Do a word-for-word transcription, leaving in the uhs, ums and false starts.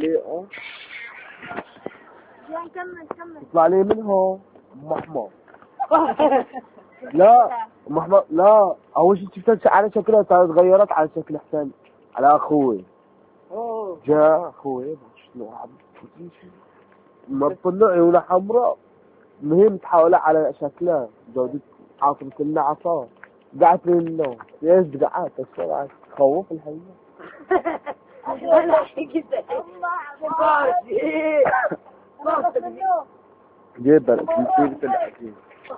لي اه كمل كمل. يطلع لي منهم ام احمر. لا ام احمر لا، اول شيء شفتها على شكلها تغيرت على شكل حسن على اخوي. جاء اخوي شنو عم ما طلع عيونه حمراء، المهم تحاول على شكلها جودة عاصمة النعفة. قعدت لي النوم ايش قعدت الصراحة تخوف الحقيقة. انا كده جيب بلد نسيت الحكي.